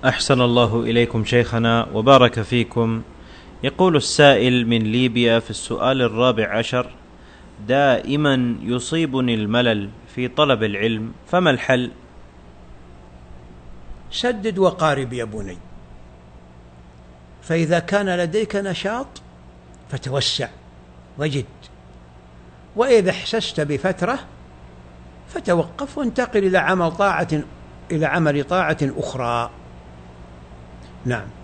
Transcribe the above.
أحسن الله إليكم شيخنا وبارك فيكم. يقول السائل من ليبيا في السؤال 14: دائما يصيبني الملل في طلب العلم، فما الحل؟ سدد وقارب يا بني، فإذا كان لديك نشاط فتوسع وجد، وإذا احسست بفترة فتوقف وانتقل إلى عمل طاعة أخرى. نعم.